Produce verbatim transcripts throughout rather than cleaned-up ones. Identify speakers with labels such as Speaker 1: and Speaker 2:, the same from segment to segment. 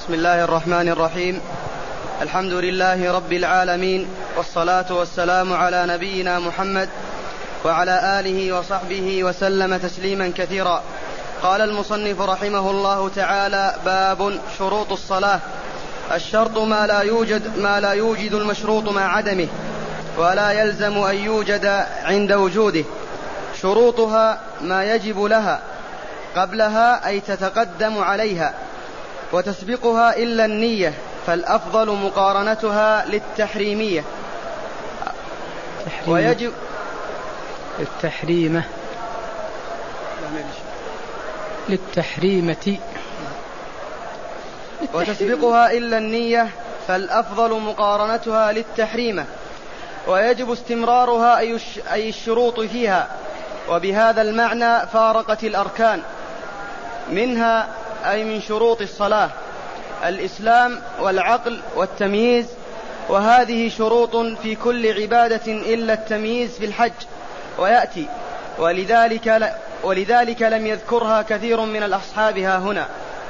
Speaker 1: بسم الله الرحمن الرحيم. الحمد لله رب العالمين، والصلاة والسلام على نبينا محمد وعلى آله وصحبه وسلم تسليما كثيرا. قال المصنف رحمه الله تعالى: باب شروط الصلاة. الشرط ما لا يوجد ما لا يوجد المشروط مع عدمه، ولا يلزم أن يوجد عند وجوده. شروطها ما يجب لها قبلها أي تتقدم عليها، وتسبقها إلا النية، فالأفضل مقارنتها للتحريمية.
Speaker 2: ويجب التحريمة للتحريمة
Speaker 1: وتسبقها إلا النية، فالأفضل مقارنتها للتحريمة. ويجب استمرارها أي الشروط فيها، وبهذا المعنى فارقت الأركان. منها أي من شروط الصلاة الإسلام والعقل والتمييز، وهذه شروط في كل عبادة إلا التمييز في الحج ويأتي، ولذلك, ولذلك لم يذكرها كثير من الأصحاب ها هنا.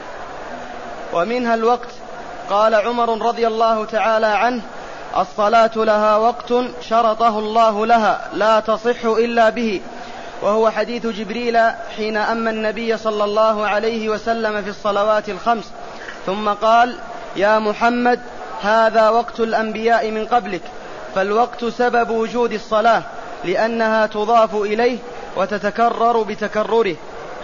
Speaker 1: ومنها الوقت. قال عمر رضي الله تعالى عنه: الصلاة لها وقت شرطه الله لها لا تصح إلا به، وهو حديث جبريل حين أمى النبي صلى الله عليه وسلم في الصلوات الخمس، ثم قال: يا محمد هذا وقت الأنبياء من قبلك. فالوقت سبب وجود الصلاة، لأنها تضاف إليه وتتكرر بتكرره.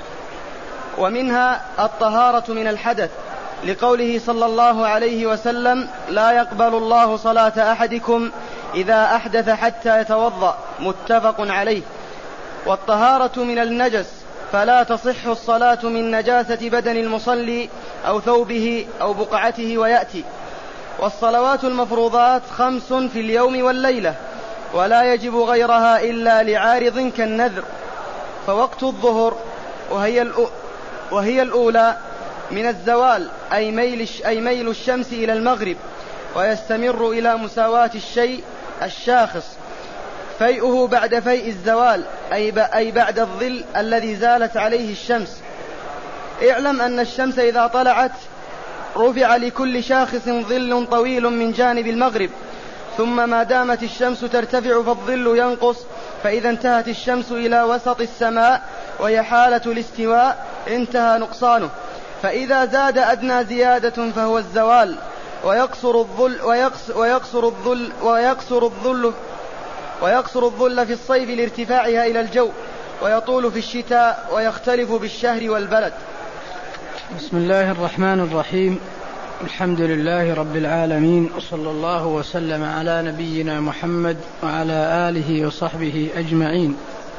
Speaker 1: ومنها الطهارة من الحدث، لقوله صلى الله عليه وسلم: لا يقبل الله صلاة أحدكم إذا أحدث حتى يتوضأ، متفق عليه. والطهارة من النجس، فلا تصح الصلاة من نجاسة بدن المصلي أو ثوبه أو بقعته ويأتي. والصلوات المفروضات خمس في اليوم والليلة، ولا يجب غيرها إلا لعارض كالنذر. فوقت الظهر وهي, وهي الأولى من الزوال، أي ميل, أي ميل الشمس إلى المغرب، ويستمر إلى مساواة الشيء الشاخص. فيئه بعد فيء الزوال، أي بعد الظل الذي زالت عليه الشمس. اعلم أن الشمس إذا طلعت رفع لكل شاخص ظل طويل من جانب المغرب، ثم ما دامت الشمس ترتفع فالظل ينقص، فإذا انتهت الشمس إلى وسط السماء وهي حالة الاستواء انتهى نقصانه. فإذا زاد أدنى زيادة فهو الزوال، ويقصر الظل ويقصر, ويقصر الظل ويقصر الظل ويقصر الظل في الصيف لارتفاعها إلى الجو، ويطول في الشتاء، ويختلف بالشهر والبلد.
Speaker 2: بسم الله الرحمن الرحيم. الحمد لله رب العالمين، وصلى الله وسلم على نبينا محمد وعلى آله وصحبه أجمعين.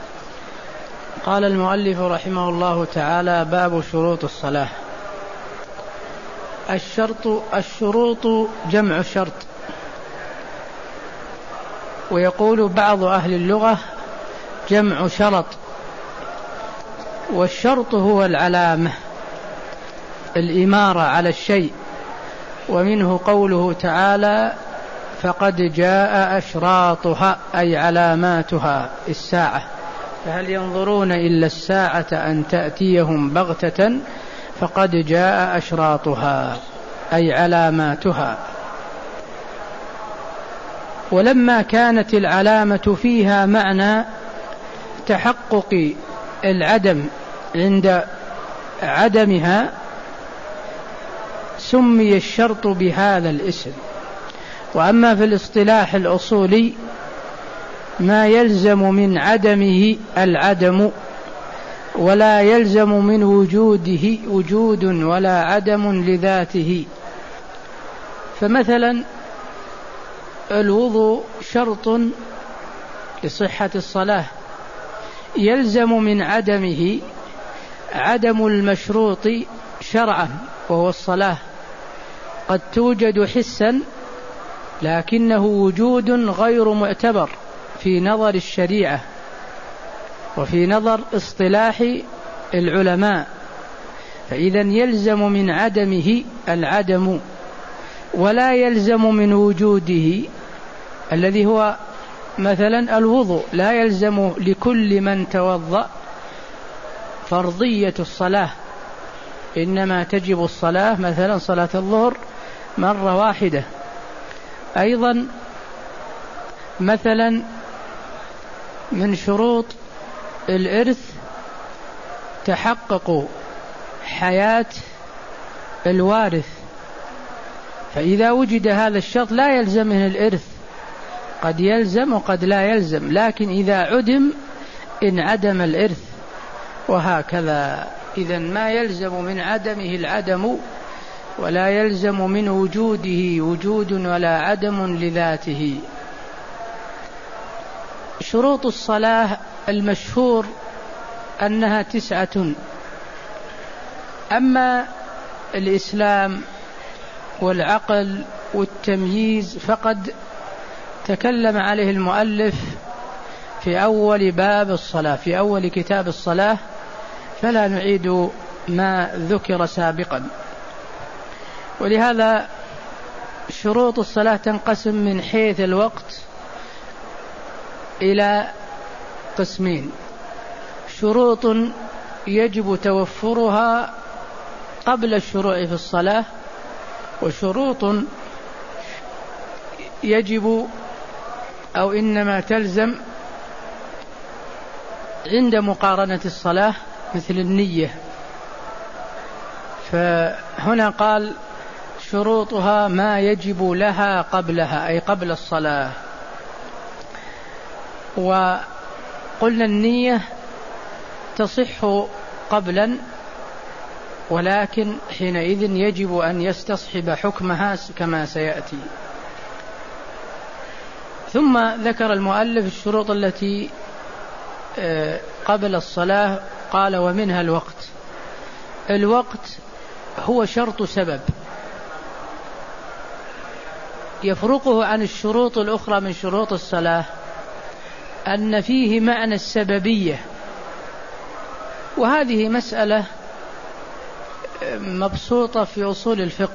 Speaker 2: قال المؤلف رحمه الله تعالى: باب شروط الصلاة. الشرط الشروط جمع شرط، ويقول بعض أهل اللغة جمع شرط. والشرط هو العلامة، الإمارة على الشيء، ومنه قوله تعالى: فقد جاء أشراطها، أي علاماتها الساعة. فهل ينظرون إلا الساعة أن تأتيهم بغتة، فقد جاء أشراطها أي علاماتها. ولما كانت العلامة فيها معنى تحقق العدم عند عدمها، سمي الشرط بهذا الاسم. وأما في الاصطلاح الأصولي ما يلزم من عدمه العدم، ولا يلزم من وجوده وجود ولا عدم لذاته. فمثلا الوضوء شرط لصحة الصلاة، يلزم من عدمه عدم المشروط شرعا وهو الصلاة. قد توجد حسا لكنه وجود غير معتبر في نظر الشريعة وفي نظر اصطلاح العلماء، فإذا يلزم من عدمه العدم، ولا يلزم من وجوده الذي هو مثلا الوضوء، لا يلزم لكل من توضأ فرضية الصلاة، إنما تجب الصلاة مثلا صلاة الظهر مرة واحدة. أيضا مثلا من شروط الإرث تحقق حياة الوارث، فإذا وجد هذا الشرط لا يلزم من الإرث، قد يلزم وقد لا يلزم، لكن إذا عدم انعدم الإرث، وهكذا. إذن ما يلزم من عدمه العدم، ولا يلزم من وجوده وجود ولا عدم لذاته. شروط الصلاة المشهور أنها تسعة، أما الإسلام والعقل والتمييز فقد تكلم عليه المؤلف في أول باب الصلاة، في أول كتاب الصلاة، فلا نعيد ما ذكر سابقا. ولهذا شروط الصلاة تنقسم من حيث الوقت إلى قسمين: شروط يجب توفرها قبل الشروع في الصلاة، وشروط يجب أو إنما تلزم عند مقارنة الصلاة، مثل النية. فهنا قال شروطها ما يجب لها قبلها، أي قبل الصلاة. وقلنا النية تصح قبلا، ولكن حينئذ يجب أن يستصحب حكمها كما سيأتي. ثم ذكر المؤلف الشروط التي قبل الصلاة، قال ومنها الوقت. الوقت هو شرط سبب يفرقه عن الشروط الأخرى من شروط الصلاة، أن فيه معنى السببية، وهذه مسألة مبسوطة في أصول الفقه،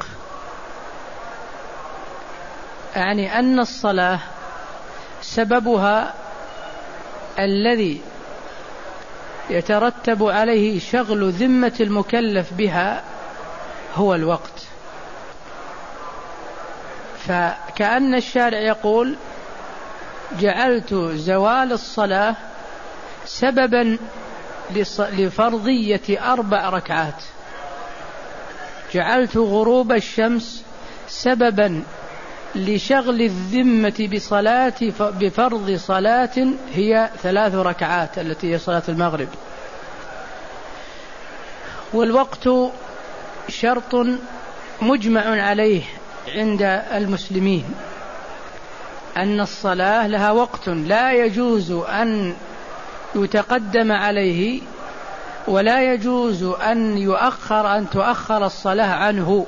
Speaker 2: يعني أن الصلاة سببها الذي يترتب عليه شغل ذمة المكلف بها هو الوقت. فكأن الشارع يقول جعلت زوال الصلاة سببا لفرضية أربع ركعات، جعلت غروب الشمس سببا لشغل الذمة بصلاة بفرض صلاة هي ثلاث ركعات التي هي صلاة المغرب. والوقت شرط مجمع عليه عند المسلمين، أن الصلاة لها وقت لا يجوز أن يتقدم عليه، ولا يجوز أن يؤخر أن تؤخر الصلاة عنه.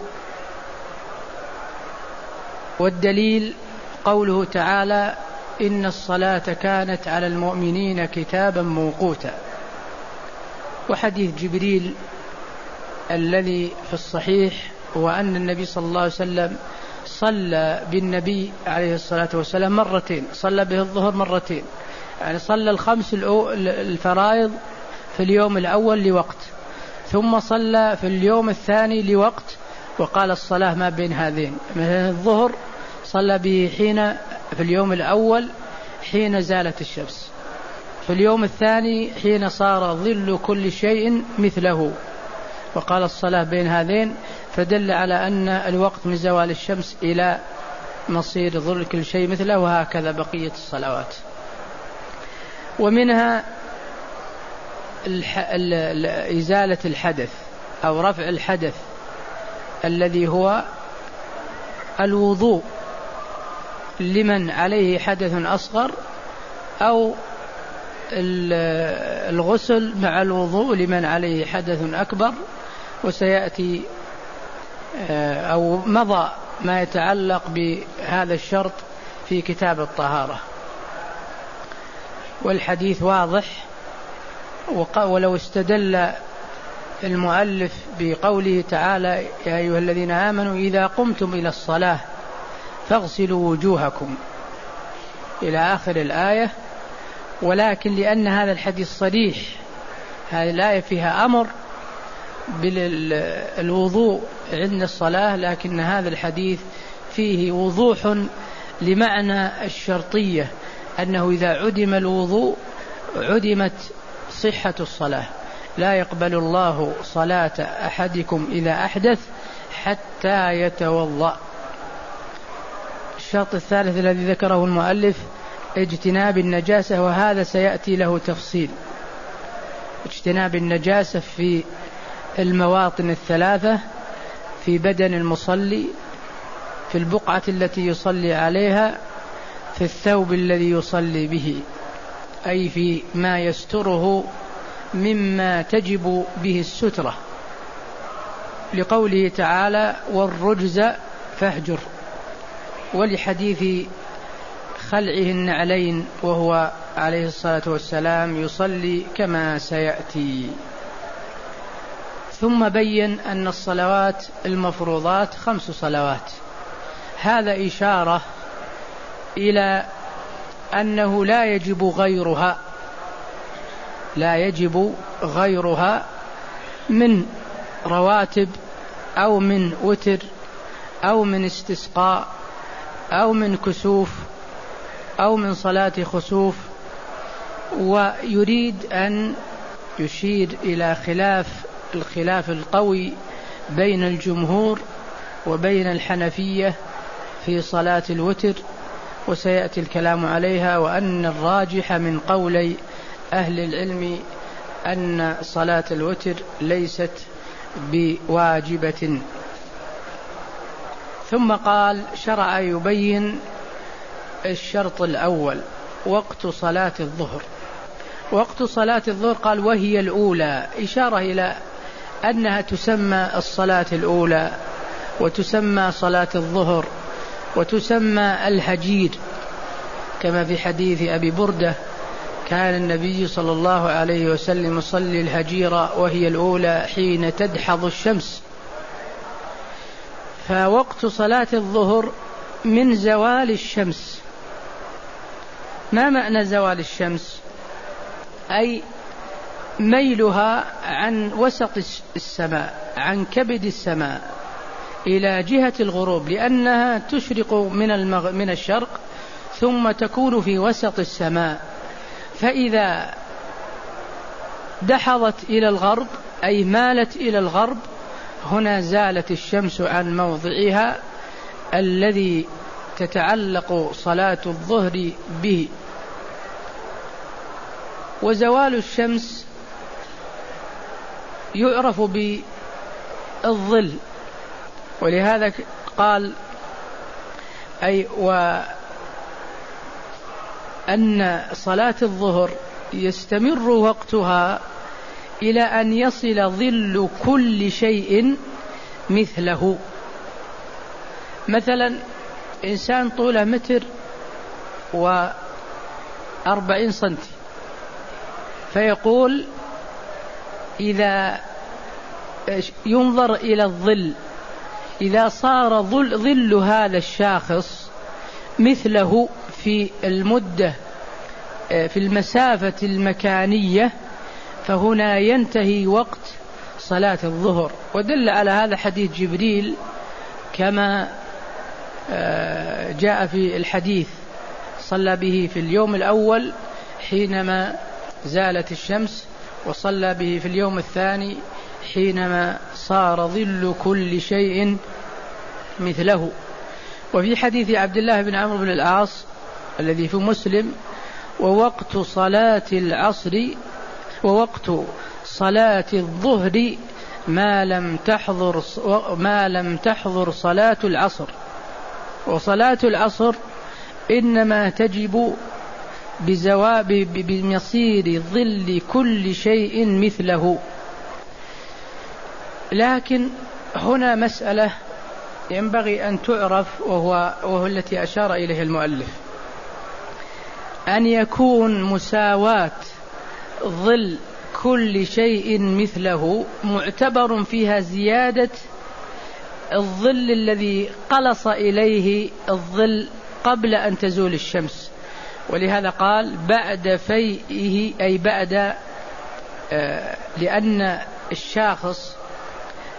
Speaker 2: والدليل قوله تعالى إن الصلاة كانت على المؤمنين كتابا موقوتا، وحديث جبريل الذي في الصحيح هو أن النبي صلى الله عليه وسلم صلى بالنبي عليه الصلاة والسلام مرتين، صلى به الظهر مرتين، يعني صلى الخمس الفرائض في اليوم الأول لوقت، ثم صلى في اليوم الثاني لوقت، وقال الصلاة ما بين هذين. مثلا الظهر صلى به حين في اليوم الأول حين زالت الشمس، في اليوم الثاني حين صار ظل كل شيء مثله، وقال الصلاة بين هذين، فدل على أن الوقت من زوال الشمس إلى مصير ظل كل شيء مثله، وهكذا بقية الصلوات. ومنها إزالة الحدث أو رفع الحدث الذي هو الوضوء لمن عليه حدث أصغر، أو الغسل مع الوضوء لمن عليه حدث أكبر، وسيأتي أو مضى ما يتعلق بهذا الشرط في كتاب الطهارة. والحديث واضح، ولو استدل المؤلف بقوله تعالى يا أيها الذين آمنوا إذا قمتم إلى الصلاة فاغسلوا وجوهكم إلى آخر الآية، ولكن لأن هذا الحديث صريح، هذه الآية فيها أمر بالوضوء عند الصلاة، لكن هذا الحديث فيه وضوح لمعنى الشرطية، أنه إذا عدم الوضوء عدمت صحة الصلاة. لا يقبل الله صلاة أحدكم إذا أحدث حتى يتوضأ. الشرط الثالث الذي ذكره المؤلف اجتناب النجاسة، وهذا سيأتي له تفصيل. اجتناب النجاسة في المواطن الثلاثة: في بدن المصلي، في البقعة التي يصلي عليها، في الثوب الذي يصلي به، أي في ما يستره مما تجب به السترة، لقوله تعالى: والرجز فاهجر، ولحديث خلعه النعلين وهو عليه الصلاة والسلام يصلي كما سيأتي. ثم بين أن الصلوات المفروضات خمس صلوات. هذا إشارة إلى أنه لا يجب غيرها، لا يجب غيرها من رواتب أو من وتر أو من استسقاء أو من كسوف أو من صلاة خسوف. ويريد أن يشير إلى خلاف الخلاف القوي بين الجمهور وبين الحنفية في صلاة الوتر، وسيأتي الكلام عليها، وأن الراجح من قولي أهل العلم أن صلاة الوتر ليست بواجبة. ثم قال: شرع يبين الشرط الأول وقت صلاة الظهر. وقت صلاة الظهر قال: وهي الأولى، إشارة إلى أنها تسمى الصلاة الأولى، وتسمى صلاة الظهر، وتسمى الهجير، كما في حديث أبي بردة: كان النبي صلى الله عليه وسلم يصلي الهجير وهي الأولى حين تدحض الشمس. فوقت صلاة الظهر من زوال الشمس. ما معنى زوال الشمس؟ أي ميلها عن وسط السماء، عن كبد السماء إلى جهة الغروب، لأنها تشرق من المغ... من الشرق ثم تكون في وسط السماء، فإذا دحضت إلى الغرب أي مالت إلى الغرب، هنا زالت الشمس عن موضعها الذي تتعلق صلاة الظهر به. وزوال الشمس يعرف بالظل، ولهذا قال: أي وأن صلاة الظهر يستمر وقتها إلى أن يصل ظل كل شيء مثله. مثلا إنسان طوله متر وأربعين سنتي، فيقول إذا ينظر إلى الظل، إذا صار ظل, ظل هذا الشاخص مثله في المدة في المسافة المكانية، فهنا ينتهي وقت صلاة الظهر. ودل على هذا حديث جبريل كما جاء في الحديث: صلى به في اليوم الأول حينما زالت الشمس، وصلى به في اليوم الثاني حينما صار ظل كل شيء مثله. وفي حديث عبد الله بن عمرو بن العاص الذي في مسلم: ووقت صلاة العصر ووقت صلاة الظهر ما لم تحضر ما لم تحضر صلاة العصر. وصلاة العصر إنما تجب بزواب بمصير ظل كل شيء مثله. لكن هنا مسألة ينبغي أن تعرف، وهو, وهو التي أشار إليه المؤلف: أن يكون مساواة ظل كل شيء مثله معتبر فيها زيادة الظل الذي قلص إليه الظل قبل أن تزول الشمس. ولهذا قال: بعد فيئه، أي بعد آه لأن الشاخص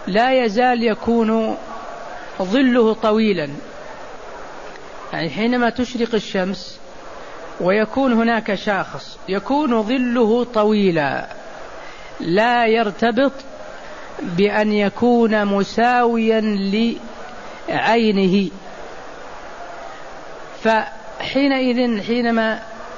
Speaker 2: لا يزال يكون ظله طويلا، يعني حينما تشرق الشمس ويكون هناك شاخص يكون ظله طويلا لا يرتبط بأن يكون مساويا لعينه. فحينئذ حينما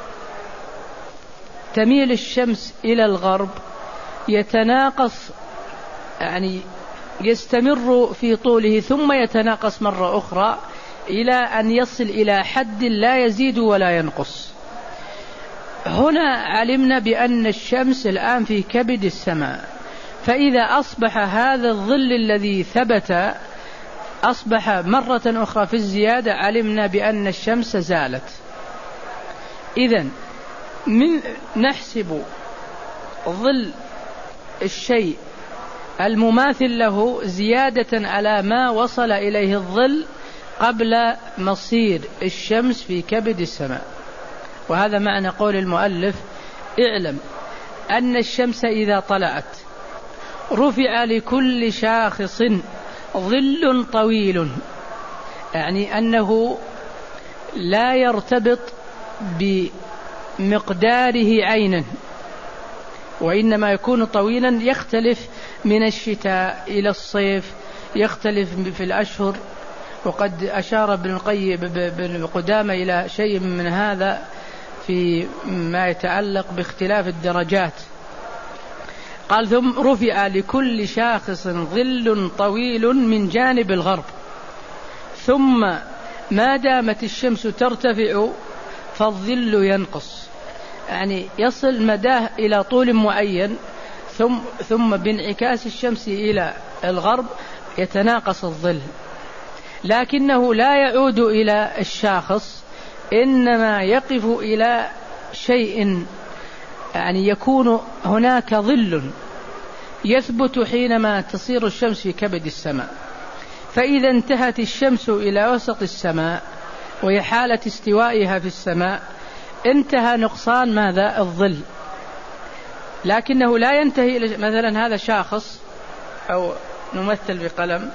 Speaker 2: تميل الشمس إلى الغرب يتناقص، يعني يستمر في طوله ثم يتناقص مرة أخرى إلى أن يصل إلى حد لا يزيد ولا ينقص. هنا علمنا بأن الشمس الآن في كبد السماء، فإذا أصبح هذا الظل الذي ثبت أصبح مرة أخرى في الزيادة، علمنا بأن الشمس زالت. إذن من نحسب ظل الشيء المماثل له زيادة على ما وصل إليه الظل قبل مصير الشمس في كبد السماء. وهذا معنى قول المؤلف: اعلم أن الشمس إذا طلعت رفع لكل شاخص ظل طويل، يعني أنه لا يرتبط بمقداره عينا، وإنما يكون طويلا، يختلف من الشتاء إلى الصيف، يختلف في الأشهر. وقد أشار ابن القيم بن قدامة إلى شيء من هذا في ما يتعلق باختلاف الدرجات. قال: ثم رفع لكل شاخص ظل طويل من جانب الغرب، ثم ما دامت الشمس ترتفع فالظل ينقص، يعني يصل مداه إلى طول معين، ثم, ثم بانعكاس الشمس إلى الغرب يتناقص الظل، لكنه لا يعود إلى الشاخص، إنما يقف إلى شيء، يعني يكون هناك ظل يثبت حينما تصير الشمس في كبد السماء. فإذا انتهت الشمس إلى وسط السماء وهي حالة استوائها في السماء انتهى نقصان ماذا؟ الظل. لكنه لا ينتهي. مثلا هذا شاخص، أو نمثل بقلم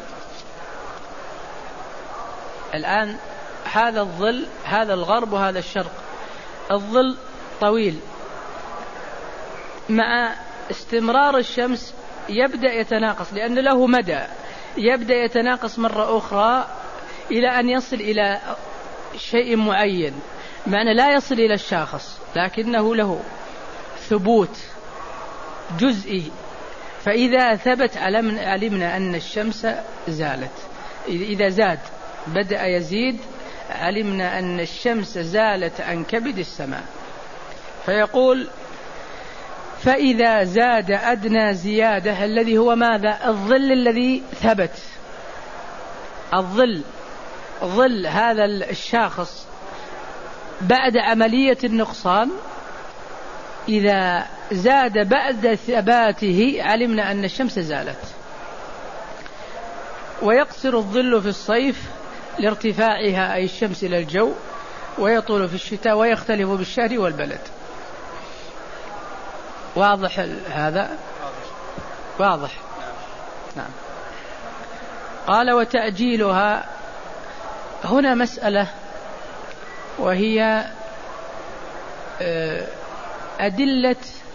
Speaker 2: الآن، هذا الظل، هذا الغرب وهذا الشرق، الظل طويل، مع استمرار الشمس يبدأ يتناقص لأن له مدى، يبدأ يتناقص مرة أخرى إلى أن يصل إلى شيء معين، معنى لا يصل إلى الشاخص لكنه له ثبوت جزئي. فإذا ثبت علمنا أن الشمس زالت. إذا زاد بدأ يزيد علمنا أن الشمس زالت عن كبد السماء. فيقول: فإذا زاد أدنى زيادة، الذي هو ماذا؟ الظل الذي ثبت، الظل ظل هذا الشاخص بعد عملية النقصان، إذا زاد بعد ثباته علمنا أن الشمس زالت. ويقصر الظل في الصيف لارتفاعها أي الشمس إلى الجو، ويطول في الشتاء، ويختلف بالشهر والبلد. واضح هذا؟ واضح. نعم. قال: وتأجيلها، هنا مسألة، وهي أدلة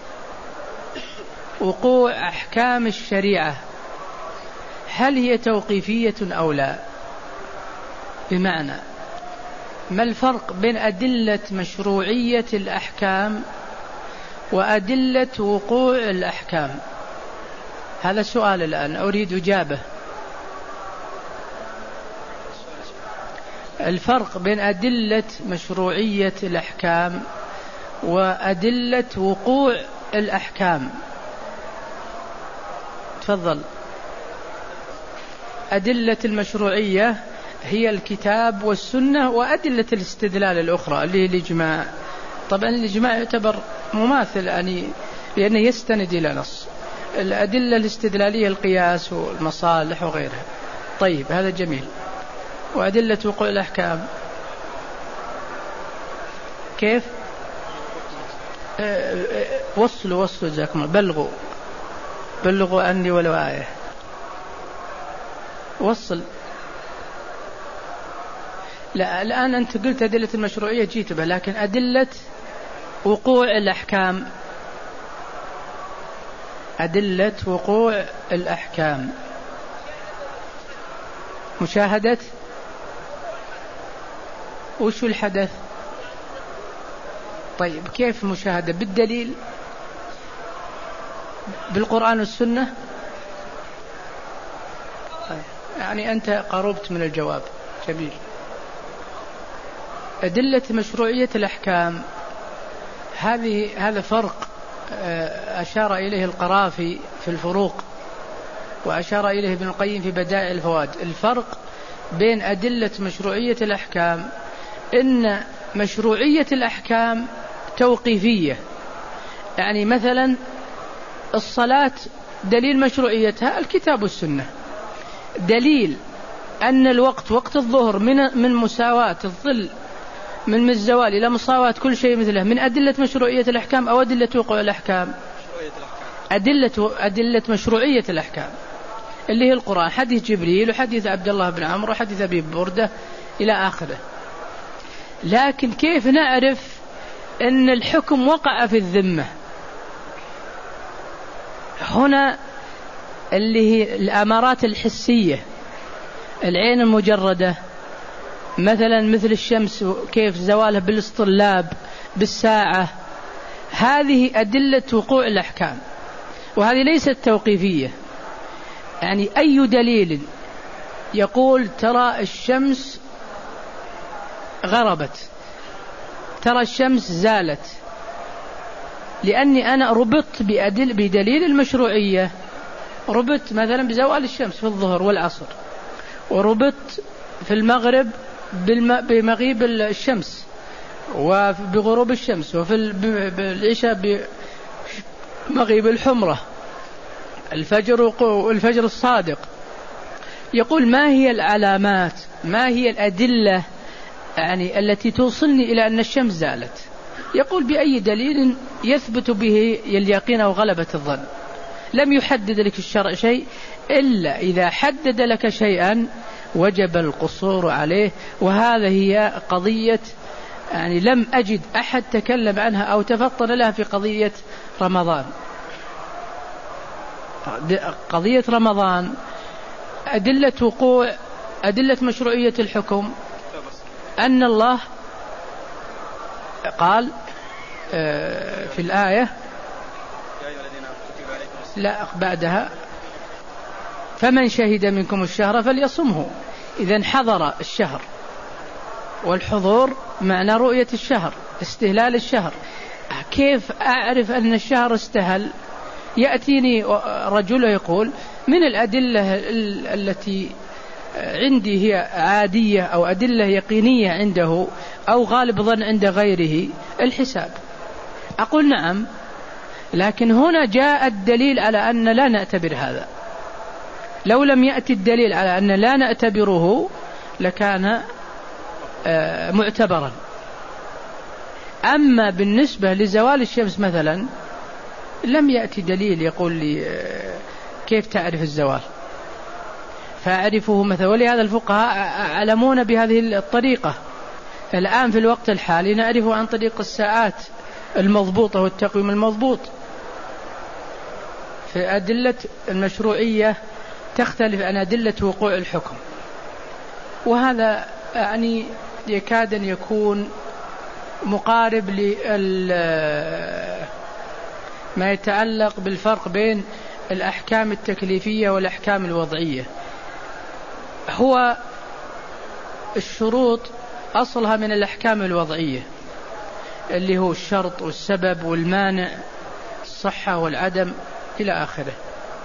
Speaker 2: وقوع أحكام الشريعة، هل هي توقيفية أو لا؟ بمعنى ما الفرق بين أدلة مشروعية الأحكام وأدلة وقوع الأحكام؟ هذا السؤال الآن أريد إجابة. الفرق بين أدلة مشروعية الأحكام وأدلة وقوع الأحكام. تفضل. أدلة المشروعية هي الكتاب والسنة، وأدلة الاستدلال الأخرى اللي هي الإجماع. طبعا الإجماع يعتبر مماثل، يعني لأنه يستند إلى نص. الأدلة الاستدلالية القياس والمصالح وغيرها. طيب، هذا جميل. وأدلة وقوع الأحكام كيف؟ وصلوا وصلوا جزاكم الله، بلغوا بلغوا عني ولو آية. وصل. لا الآن أنت قلت أدلة المشروعية جيت بها، لكن أدلة وقوع الأحكام، أدلة وقوع الأحكام، مشاهدة وش الحدث؟ طيب كيف مشاهدة؟ بالدليل، بالقرآن والسنة؟ يعني أنت قربت من الجواب. جميل. أدلة مشروعية الأحكام هذه هذا فرق أشار إليه القرافي في الفروق، وأشار إليه ابن القيم في بدائع الفوائد. الفرق بين أدلة مشروعية الأحكام إن مشروعية الأحكام توقيفية، يعني مثلا الصلاة دليل مشروعيتها الكتاب والسنة، دليل أن الوقت وقت الظهر من من مساواة الظل من الزوال إلى مساواة كل شيء مثله من أدلة مشروعية الأحكام أو أدلة وقوع الأحكام؟ أدلة أدلة مشروعية الأحكام اللي هي القرآن، حديث جبريل وحديث عبد الله بن عمرو وحديث أبي بردة إلى آخره. لكن كيف نعرف أن الحكم وقع في الذمة؟ هنا اللي هي الأمارات الحسية، العين المجردة مثلا مثل الشمس كيف زوالها بالاصطلاب بالساعة، هذه أدلة وقوع الأحكام، وهذه ليست توقيفية. يعني أي دليل يقول ترى الشمس غربت، ترى الشمس زالت، لأني أنا ربطت بأدل بدليل المشروعية، ربطت مثلا بزوال الشمس في الظهر والعصر، وربطت في المغرب بمغيب الشمس وبغروب الشمس، وفي العشاء بمغيب الحمرة، الفجر والفجر الصادق. يقول ما هي العلامات، ما هي الأدلة يعني التي توصلني إلى أن الشمس زالت؟ يقول بأي دليل يثبت به اليقين أو غلبة الظن. لم يحدد لك الشرع شيء، إلا إذا حدد لك شيئا وجب القصور عليه. وهذا هي قضية يعني لم أجد أحد تكلم عنها أو تفطن لها في قضية رمضان. قضية رمضان أدلة وقوع، أدلة مشروعية الحكم أن الله قال في الآية لا بعدها فمن شهد منكم الشهر فليصمه. إذن حضر الشهر، والحضور معنى رؤية الشهر، استهلال الشهر. كيف أعرف أن الشهر استهل؟ يأتيني رجل يقول من الأدلة التي عندي هي عادية أو أدلة يقينية عنده أو غالب ظن عند غيره الحساب. أقول نعم، لكن هنا جاء الدليل على أن لا نعتبر هذا. لو لم يأتي الدليل على أن لا نعتبره لكان معتبرا. أما بالنسبة لزوال الشمس مثلا لم يأتي دليل يقول لي كيف تعرف الزوال، فأعرفه مثلا. ولهذا الفقهاء علمون بهذه الطريقة. الآن في الوقت الحالي نعرفه عن طريق الساعات المضبوطة والتقويم المضبوط. في أدلة المشروعية تختلف عن أدلة وقوع الحكم، وهذا يعني يكاد أن يكون مقارب لما يتعلق بالفرق بين الأحكام التكليفية والأحكام الوضعية. هو الشروط أصلها من الأحكام الوضعية اللي هو الشرط والسبب والمانع، الصحة والعدم إلى آخره.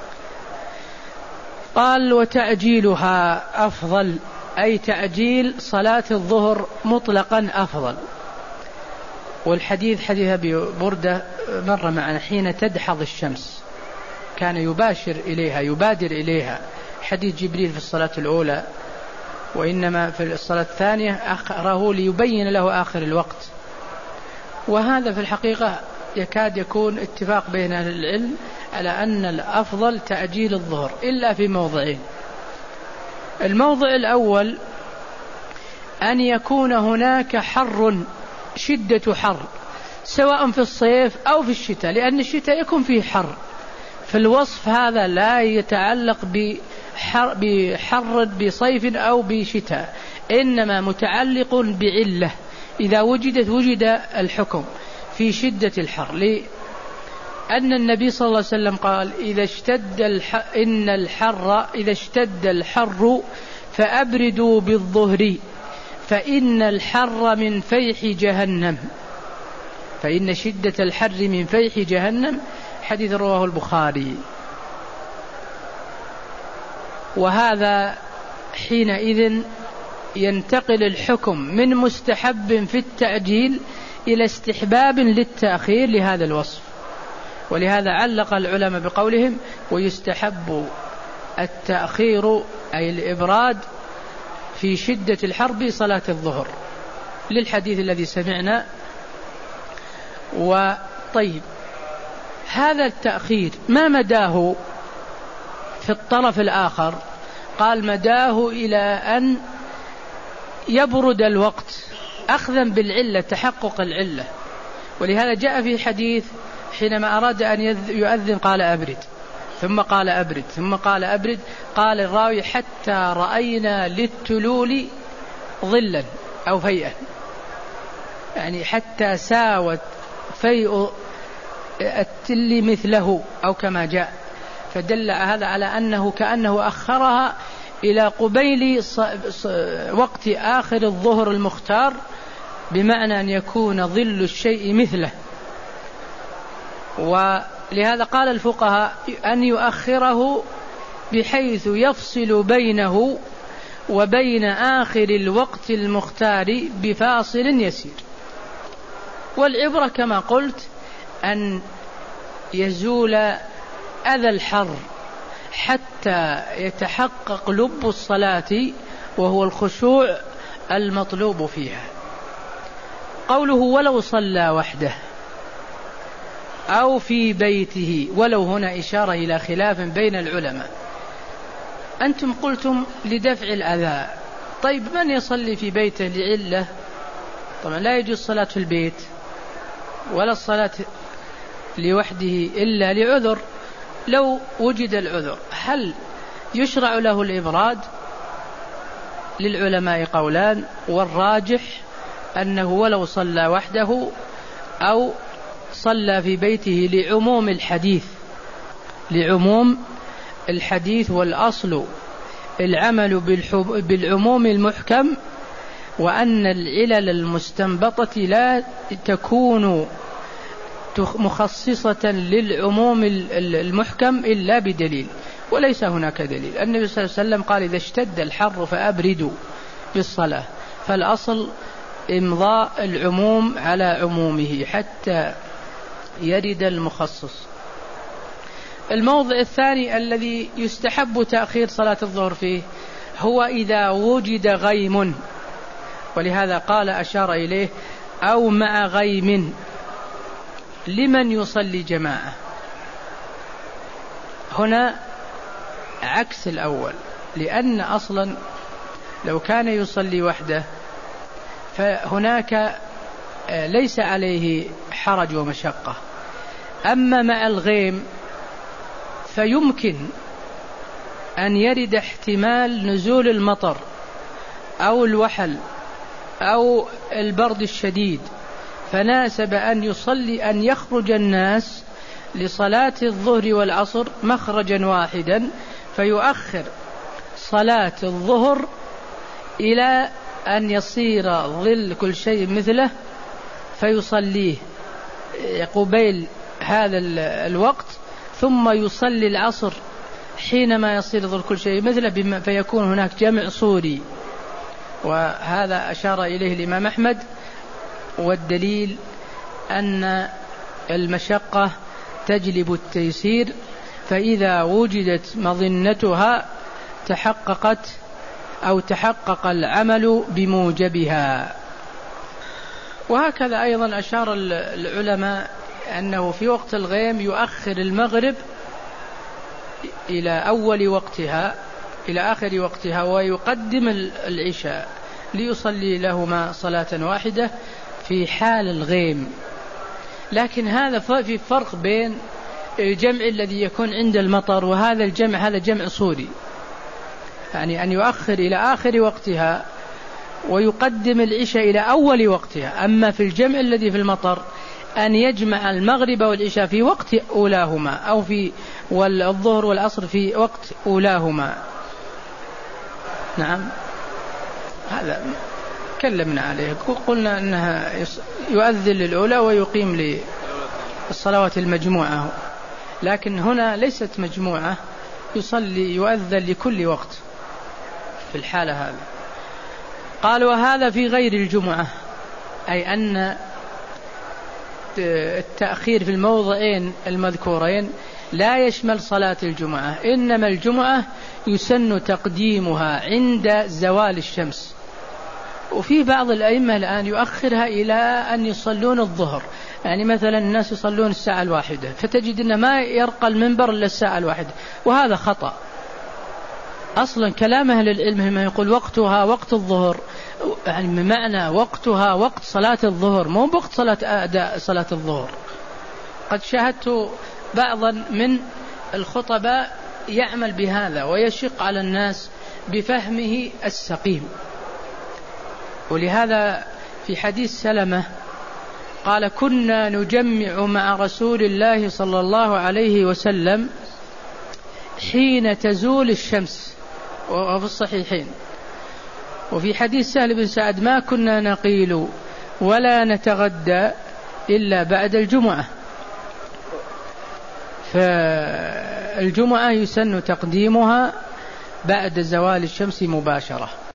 Speaker 2: قال وتعجيلها أفضل، أي تعجيل صلاة الظهر مطلقا أفضل. والحديث حديث أبي بردة مر معنا حين تدحض الشمس كان يباشر إليها يبادر إليها، حديث جبريل في الصلاة الأولى، وإنما في الصلاة الثانية أخره ليبين له آخر الوقت. وهذا في الحقيقة يكاد يكون اتفاق بين أهل العلم على أن الأفضل تعجيل الظهر إلا في موضعين. الموضع الأول أن يكون هناك حر، شدة حر، سواء في الصيف أو في الشتاء، لأن الشتاء يكون فيه حر. فالوصف هذا لا يتعلق بحر, بحر بصيف أو بشتاء، إنما متعلق بعلة. إذا وجدت وجد الحكم في شدة الحر، لأن النبي صلى الله عليه وسلم قال: إذا اشتد الحر إن الحر إذا اشتد الحر فأبردوا بالظهر فإن الحر من فيح جهنم، فإن شدة الحر من فيح جهنم. حديث رواه البخاري. وهذا حينئذ ينتقل الحكم من مستحب في التأجيل إلى استحباب للتأخير لهذا الوصف. ولهذا علق العلماء بقولهم: ويستحب التأخير أي الإبراد في شدة الحر صلاة الظهر، للحديث الذي سمعنا. وطيب، هذا التأخير ما مداه في الطرف الآخر؟ قال: مداه إلى أن يبرد الوقت أخذا بالعلة، تحقق العلة. ولهذا جاء في حديث حينما أراد أن يؤذن قال: أبرد، ثم قال: أبرد، ثم قال: أبرد. قال الراوي: حتى رأينا للتلول ظلا أو فيئا، يعني حتى ساوت فيء التل مثله أو كما جاء. فدل هذا على أنه كأنه أخرها إلى قبيل وقت آخر الظهر المختار، بمعنى أن يكون ظل الشيء مثله. ولهذا قال الفقهاء أن يؤخره بحيث يفصل بينه وبين آخر الوقت المختار بفاصل يسير. والعبرة كما قلت أن يزول أذى الحر حتى يتحقق لب الصلاة، وهو الخشوع المطلوب فيها. قوله: ولو صلى وحده أو في بيته، ولو هنا إشارة إلى خلاف بين العلماء. أنتم قلتم لدفع الأذى. طيب، من يصلي في بيته لعلة؟ طبعا لا يجوز الصلاة في البيت ولا الصلاة لوحده إلا لعذر. لو وجد العذر هل يشرع له الإبراد؟ للعلماء قولان، والراجح أنه ولو صلى وحده أو صلى في بيته لعموم الحديث لعموم الحديث والأصل العمل بالعموم المحكم، وأن العلل المستنبطة لا تكون مخصصة للعموم المحكم إلا بدليل، وليس هناك دليل. النبي صلى الله عليه وسلم قال: إذا اشتد الحر فأبردوا بالصلاة. فالأصل إمضاء العموم على عمومه حتى يرد المخصص. الموضع الثاني الذي يستحب تأخير صلاة الظهر فيه هو إذا وجد غيم، ولهذا قال أشار إليه: أو مع غيم لمن يصلي جماعة. هنا عكس الأول، لأن أصلا لو كان يصلي وحده فهناك ليس عليه حرج ومشقة. أما مع الغيم فيمكن أن يرد احتمال نزول المطر أو الوحل أو البرد الشديد، فناسب أن يصلي أن يخرج الناس لصلاة الظهر والعصر مخرجا واحدا، فيؤخر صلاة الظهر إلى أن يصير ظل كل شيء مثله، فيصليه قبيل هذا الوقت، ثم يصلي العصر حينما يصير ظل كل شيء مثله، فيكون هناك جمع صوري. وهذا أشار إليه الإمام أحمد، والدليل أن المشقة تجلب التيسير، فإذا وجدت مظنتها تحققت أو تحقق العمل بموجبها. وهكذا أيضا أشار العلماء أنه في وقت الغيم يؤخر المغرب إلى أول وقتها إلى آخر وقتها ويقدم العشاء ليصلي لهما صلاة واحدة في حال الغيم. لكن هذا في فرق بين الجمع الذي يكون عند المطر وهذا الجمع، هذا جمع صوري، يعني أن يؤخر إلى آخر وقتها ويقدم العشاء إلى أول وقتها. أما في الجمع الذي في المطر أن يجمع المغرب والعشاء في وقت أولاهما، أو في والظهر والعصر في وقت أولاهما. نعم، هذا تكلمنا عليه، قلنا أنها يؤذن للأولى ويقيم للصلوات المجموعة، لكن هنا ليست مجموعة، يصلي يؤذن لكل وقت في الحالة هذه. قال وهذا في غير الجمعة، أي أن التأخير في الموضعين المذكورين لا يشمل صلاة الجمعة، إنما الجمعة يسن تقديمها عند زوال الشمس. وفي بعض الأئمة الآن يؤخرها إلى أن يصلون الظهر، يعني مثلا الناس يصلون الساعة الواحدة فتجد أن ما يرقى المنبر إلا الساعة الواحدة، وهذا خطأ. أصلا كلام أهل العلم ما يقول وقتها وقت الظهر، يعني بمعنى وقتها وقت صلاة الظهر، مو وقت صلاة أداء صلاة الظهر. قد شاهدت بعضا من الخطباء يعمل بهذا ويشق على الناس بفهمه السقيم. ولهذا في حديث سلمة قال كنا نجمع مع رسول الله صلى الله عليه وسلم حين تزول الشمس، وفي الصحيحين. وفي حديث سهل بن سعد ما كنا نقيل ولا نتغدى إلا بعد الجمعة. فالجمعة يسن تقديمها بعد زوال الشمس مباشرة.